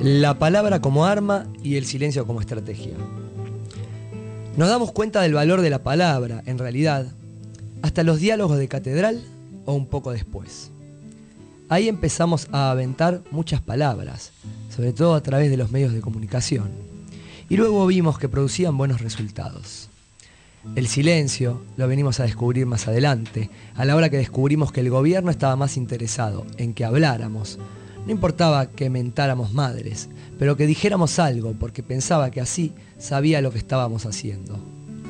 La palabra como arma y el silencio como estrategia. Nos damos cuenta del valor de la palabra, en realidad, hasta los diálogos de catedral o un poco después. Ahí empezamos a aventar muchas palabras, sobre todo a través de los medios de comunicación, y luego vimos que producían buenos resultados. El silencio lo venimos a descubrir más adelante, a la hora que descubrimos que el gobierno estaba más interesado en que habláramos. No importaba que mentáramos madres, pero que dijéramos algo, porque pensaba que así sabía lo que estábamos haciendo.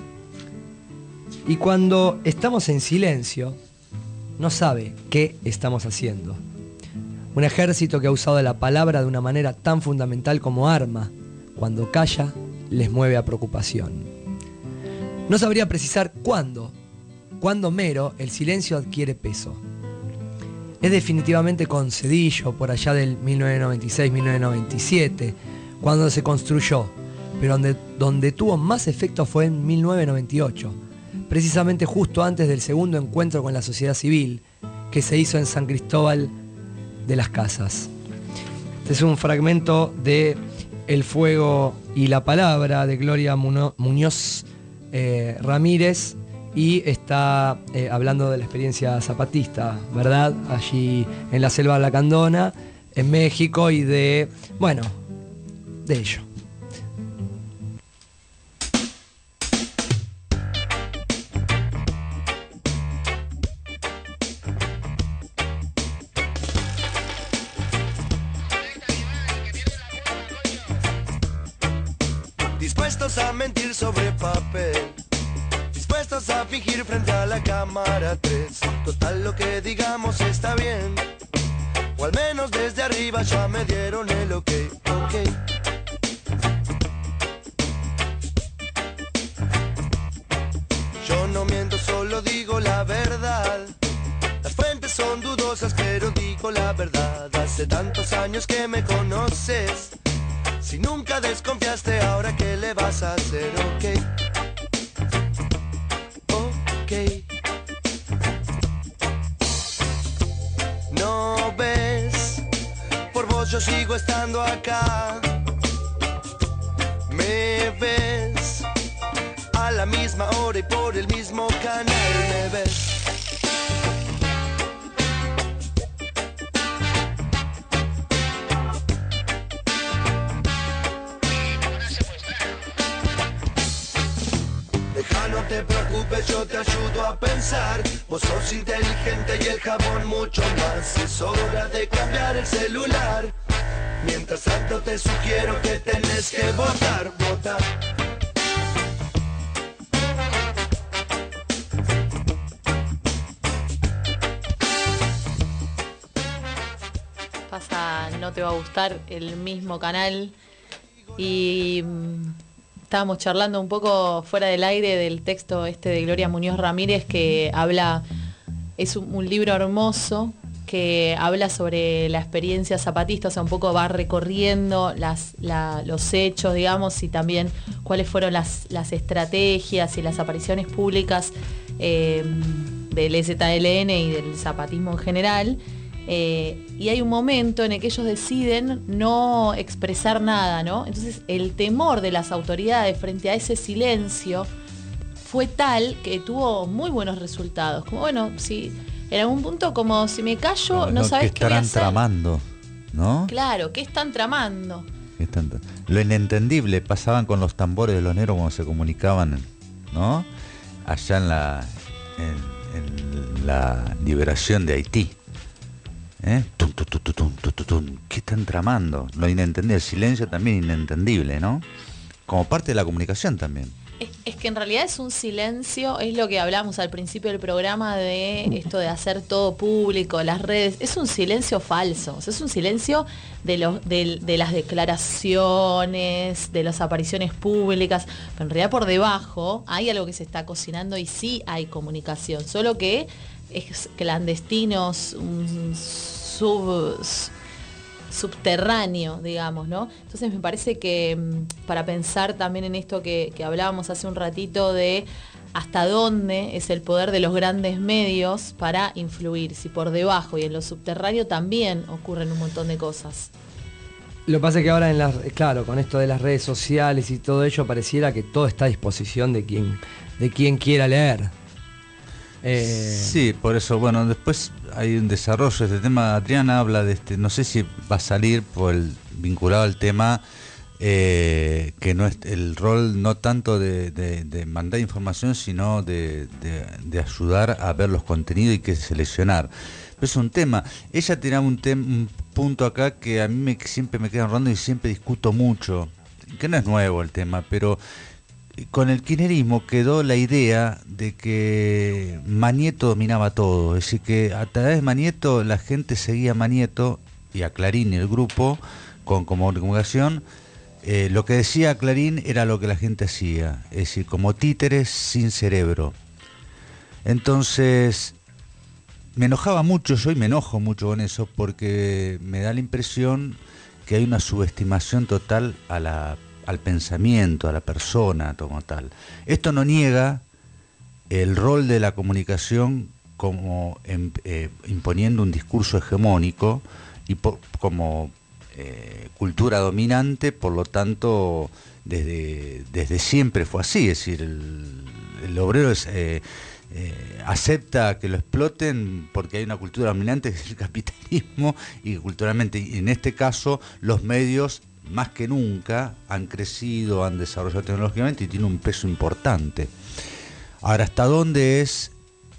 Y cuando estamos en silencio, no sabe qué estamos haciendo. Un ejército que ha usado la palabra de una manera tan fundamental como arma, cuando calla, les mueve a preocupación. No sabría precisar cuándo mero el silencio adquiere peso. Es definitivamente con Zedillo, por allá del 1996-1997, cuando se construyó, pero donde tuvo más efecto fue en 1998, precisamente justo antes del segundo encuentro con la sociedad civil, que se hizo en San Cristóbal de las Casas. Este es un fragmento de El fuego y la palabra, de Gloria Muñoz Ramírez, y está hablando de la experiencia zapatista, ¿verdad? Allí en la selva lacandona, en México, y de ello. Dispuestos a mentir sobre papel, dispuestos a fingir frente a la cámara 3. Total, lo que digamos está bien, o al menos desde arriba ya me dieron el ok. Yo no miento, solo digo la verdad. Las fuentes son dudosas, pero digo la verdad. Hace tantos años que me conoces, si nunca desconfiaste, ahora qué le vas a hacer. No ves, por vos yo sigo estando acá. Me ves a la misma hora y por el mismo canal. Me ves. No te preocupes, yo te ayudo a pensar. Vos sos inteligente y el jabón mucho más. Es hora de cambiar el celular. Mientras tanto te sugiero que tenés que votar. Pasa, no te va a gustar el mismo canal. Y estábamos charlando un poco fuera del aire del texto de Gloria Muñoz Ramírez, que habla, es un libro hermoso que habla sobre la experiencia zapatista, o sea, un poco va recorriendo los hechos, digamos, y también cuáles fueron las estrategias y las apariciones públicas del EZLN y del zapatismo en general. Y hay un momento en el que ellos deciden no expresar nada, ¿no? Entonces el temor de las autoridades frente a ese silencio fue tal que tuvo muy buenos resultados. Como si en algún punto, como si me callo, no sabes qué voy a hacer. ¿Qué estarán tramando? ¿No? Claro, ¿qué están tramando? Lo inentendible pasaban con los tambores de los negros cuando se comunicaban, ¿no? Allá en la liberación de Haití. ¿Qué están tramando? Lo inentendible, el silencio también inentendible, ¿no? Como parte de la comunicación también. Es que en realidad es un silencio, es lo que hablamos al principio del programa de esto de hacer todo público, las redes. Es un silencio falso, o sea, es un silencio de las declaraciones, de las apariciones públicas, pero en realidad por debajo hay algo que se está cocinando y sí hay comunicación, solo que es clandestinos, un subterráneo, digamos, ¿no? Entonces me parece que para pensar también en esto que hablábamos hace un ratito de hasta dónde es el poder de los grandes medios para influir, si por debajo y en lo subterráneo también ocurren un montón de cosas. Lo que pasa es que ahora claro, con esto de las redes sociales y todo ello, pareciera que todo está a disposición de quien quiera leer. Sí, por eso, bueno, después hay un desarrollo de este tema. Adriana habla de no sé si va a salir vinculado al tema que no es el rol no tanto de mandar información, sino de ayudar a ver los contenidos y que seleccionar. Pero es un tema. Ella tenía un punto acá que a mí siempre me queda rondando y siempre discuto mucho, que no es nuevo el tema, pero con el kirchnerismo quedó la idea de que Manieto dominaba todo, es decir, que a través de Manieto la gente seguía a Manieto y a Clarín y el grupo como comunicación. Lo que decía Clarín era lo que la gente hacía, es decir, como títeres sin cerebro. Entonces me enojaba mucho, yo y me enojo mucho con eso, porque me da la impresión que hay una subestimación total al pensamiento, a la persona como tal. Esto no niega el rol de la comunicación como imponiendo un discurso hegemónico y como cultura dominante, por lo tanto desde siempre fue así, es decir, el obrero acepta que lo exploten porque hay una cultura dominante que es el capitalismo, y culturalmente, y en este caso los medios más que nunca han crecido, han desarrollado tecnológicamente y tienen un peso importante. Ahora, ¿hasta dónde es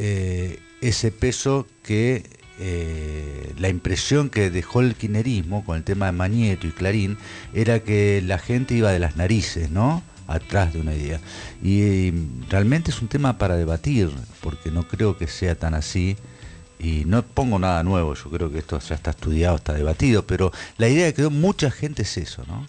ese peso que la impresión que dejó el kirchnerismo con el tema de Manieto y Clarín era que la gente iba de las narices, ¿no?, atrás de una idea? Y realmente es un tema para debatir, porque no creo que sea tan así, y no pongo nada nuevo, yo creo que esto ya está estudiado, está debatido, pero la idea que quedó mucha gente es eso, ¿no?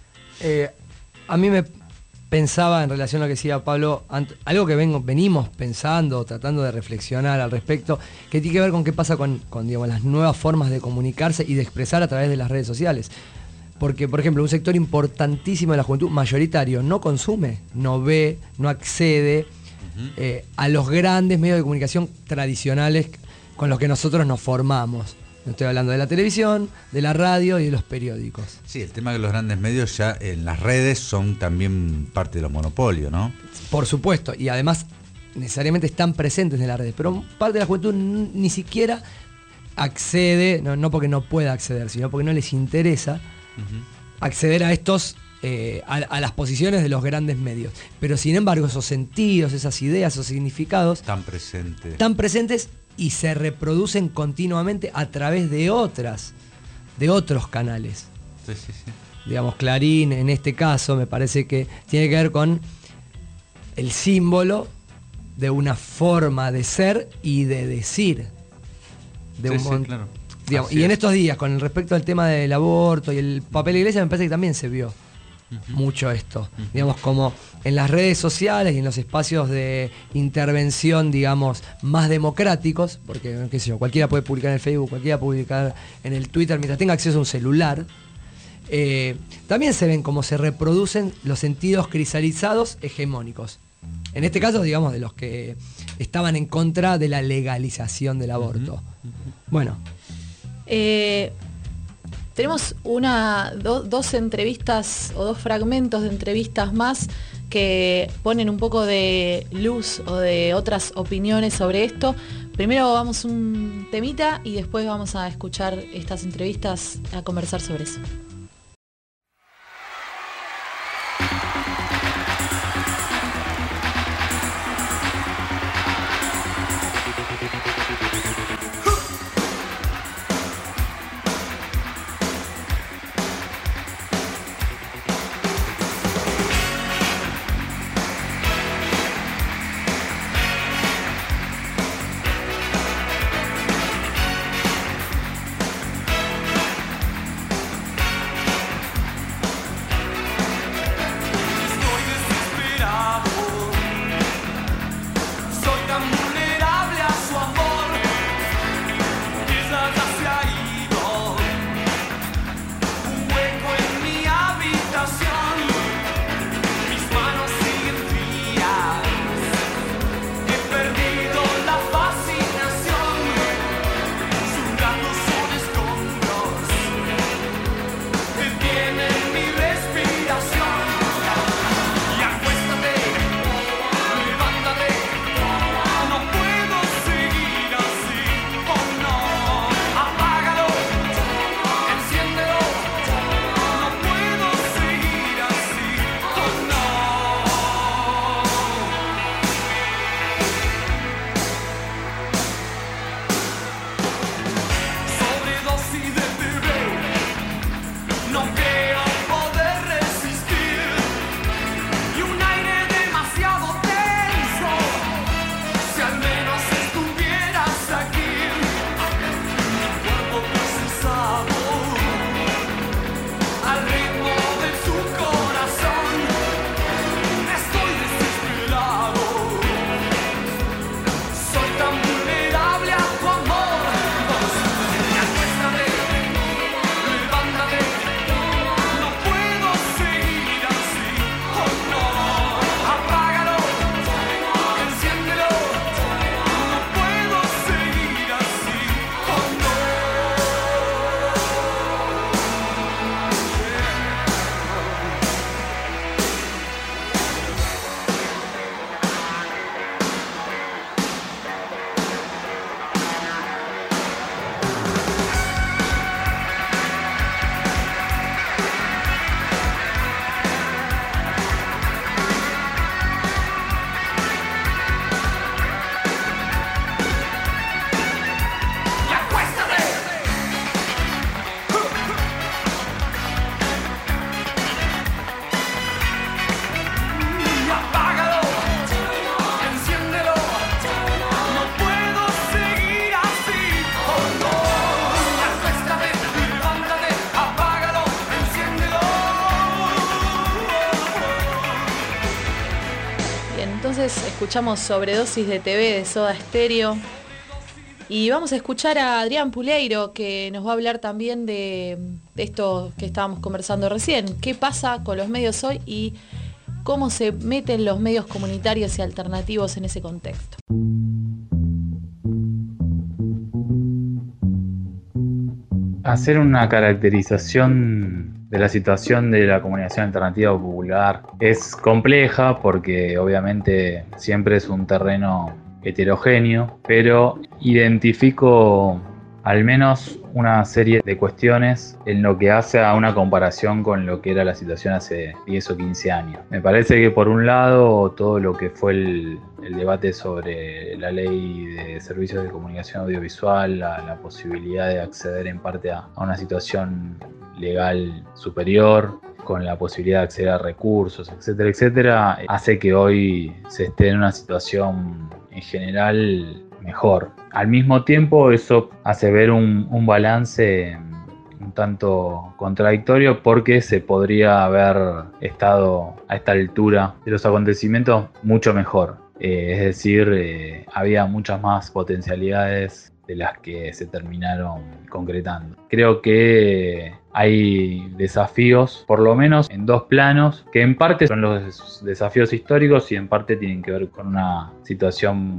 A mí me pensaba, en relación a lo que decía Pablo, algo que venimos pensando, tratando de reflexionar al respecto, que tiene que ver con qué pasa con digamos, las nuevas formas de comunicarse y de expresar a través de las redes sociales. Porque, por ejemplo, un sector importantísimo de la juventud, mayoritario, no consume, no ve, no accede a los grandes medios de comunicación tradicionales con los que nosotros nos formamos. Estoy hablando de la televisión, de la radio y de los periódicos. Sí, el tema de los grandes medios ya en las redes son también parte de los monopolios, ¿no? Por supuesto, y además necesariamente están presentes en las redes, pero parte de la juventud ni siquiera accede, no porque no pueda acceder, sino porque no les interesa acceder a estos, a las posiciones de los grandes medios. Pero sin embargo, esos sentidos, esas ideas, esos significados están presentes y se reproducen continuamente a través de otros canales. Sí. Digamos, Clarín, en este caso, me parece que tiene que ver con el símbolo de una forma de ser y de decir. Claro. Digamos, y en estos días, con respecto al tema del aborto y el papel de la iglesia, me parece que también se vio mucho esto. Digamos, como en las redes sociales y en los espacios de intervención, digamos, más democráticos, porque, qué sé yo, cualquiera puede publicar en el Facebook, cualquiera puede publicar en el Twitter, mientras tenga acceso a un celular, también se ven cómo se reproducen los sentidos cristalizados hegemónicos. En este caso, digamos, de los que estaban en contra de la legalización del aborto. Bueno. Tenemos dos entrevistas o dos fragmentos de entrevistas más que ponen un poco de luz o de otras opiniones sobre esto. Primero vamos un temita y después vamos a escuchar estas entrevistas, a conversar sobre eso. entonces escuchamos Sobredosis de TV de Soda Stereo. Y vamos a escuchar a Adrián Puleiro, que nos va a hablar también de esto que estábamos conversando recién. ¿Qué pasa con los medios hoy y cómo se meten los medios comunitarios y alternativos en ese contexto? Hacer una caracterización de la situación de la comunicación alternativa o popular es compleja porque obviamente siempre es un terreno heterogéneo, pero identifico al menos una serie de cuestiones en lo que hace a una comparación con lo que era la situación hace 10 o 15 años. Me parece que por un lado todo lo que fue el debate sobre la ley de servicios de comunicación audiovisual, la posibilidad de acceder en parte a una situación legal superior, con la posibilidad de acceder a recursos, etcétera, etcétera, hace que hoy se esté en una situación en general mejor. Al mismo tiempo eso hace ver un balance un tanto contradictorio porque se podría haber estado a esta altura de los acontecimientos mucho mejor. Es decir, había muchas más potencialidades de las que se terminaron concretando. Creo que hay desafíos, por lo menos en dos planos, que en parte son los desafíos históricos y en parte tienen que ver con una situación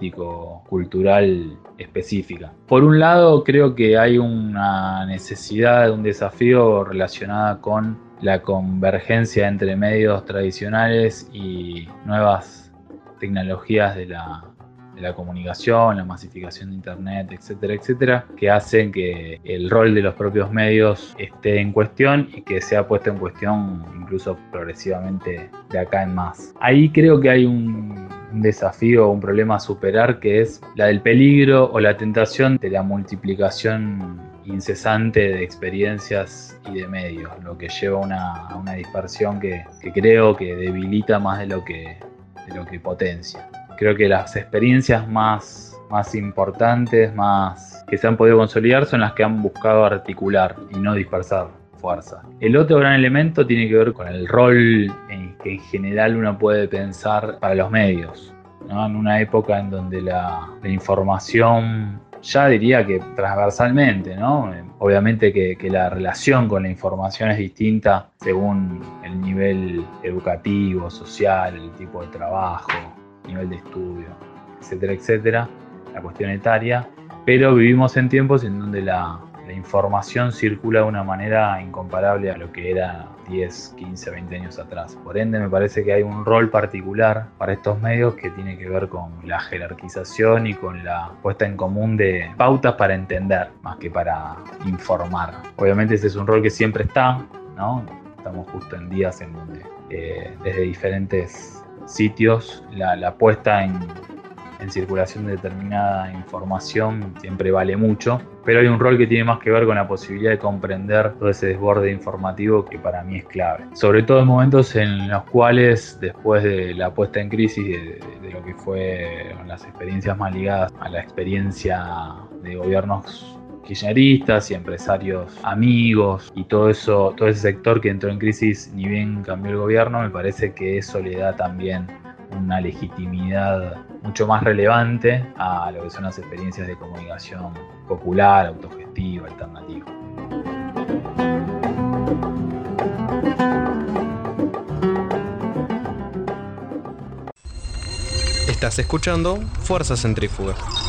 político-cultural específica. Por un lado, creo que hay una necesidad, un desafío relacionada con la convergencia entre medios tradicionales y nuevas tecnologías de la comunicación, la masificación de internet, etcétera, etcétera, que hacen que el rol de los propios medios esté en cuestión y que sea puesto en cuestión incluso progresivamente de acá en más. Ahí creo que hay un desafío, un problema a superar, que es la del peligro o la tentación de la multiplicación incesante de experiencias y de medios, lo que lleva a una dispersión que creo que debilita más de lo que potencia. Creo que las experiencias más importantes, más que se han podido consolidar, son las que han buscado articular y no dispersar fuerza. El otro gran elemento tiene que ver con el rol que en general uno puede pensar para los medios, ¿no? En una época en donde la información, ya diría que transversalmente, ¿no? Obviamente que la relación con la información es distinta según el nivel educativo, social, el tipo de trabajo, nivel de estudio, etcétera, etcétera, la cuestión etaria, pero vivimos en tiempos en donde la información circula de una manera incomparable a lo que era 10, 15, 20 años atrás. Por ende, me parece que hay un rol particular para estos medios que tiene que ver con la jerarquización y con la puesta en común de pautas para entender, más que para informar. Obviamente ese es un rol que siempre está, ¿no? Estamos justo en días en donde desde diferentes sitios la puesta en circulación de determinada información siempre vale mucho, pero hay un rol que tiene más que ver con la posibilidad de comprender todo ese desborde informativo que para mí es clave, sobre todo en momentos en los cuales, después de la puesta en crisis de lo que fue las experiencias más ligadas a la experiencia de gobiernos kirchneristas y empresarios amigos y todo ese sector que entró en crisis, ni bien cambió el gobierno, me parece que eso le da también una legitimidad mucho más relevante a lo que son las experiencias de comunicación popular, autogestiva, alternativa. Estás escuchando Fuerza Centrífuga.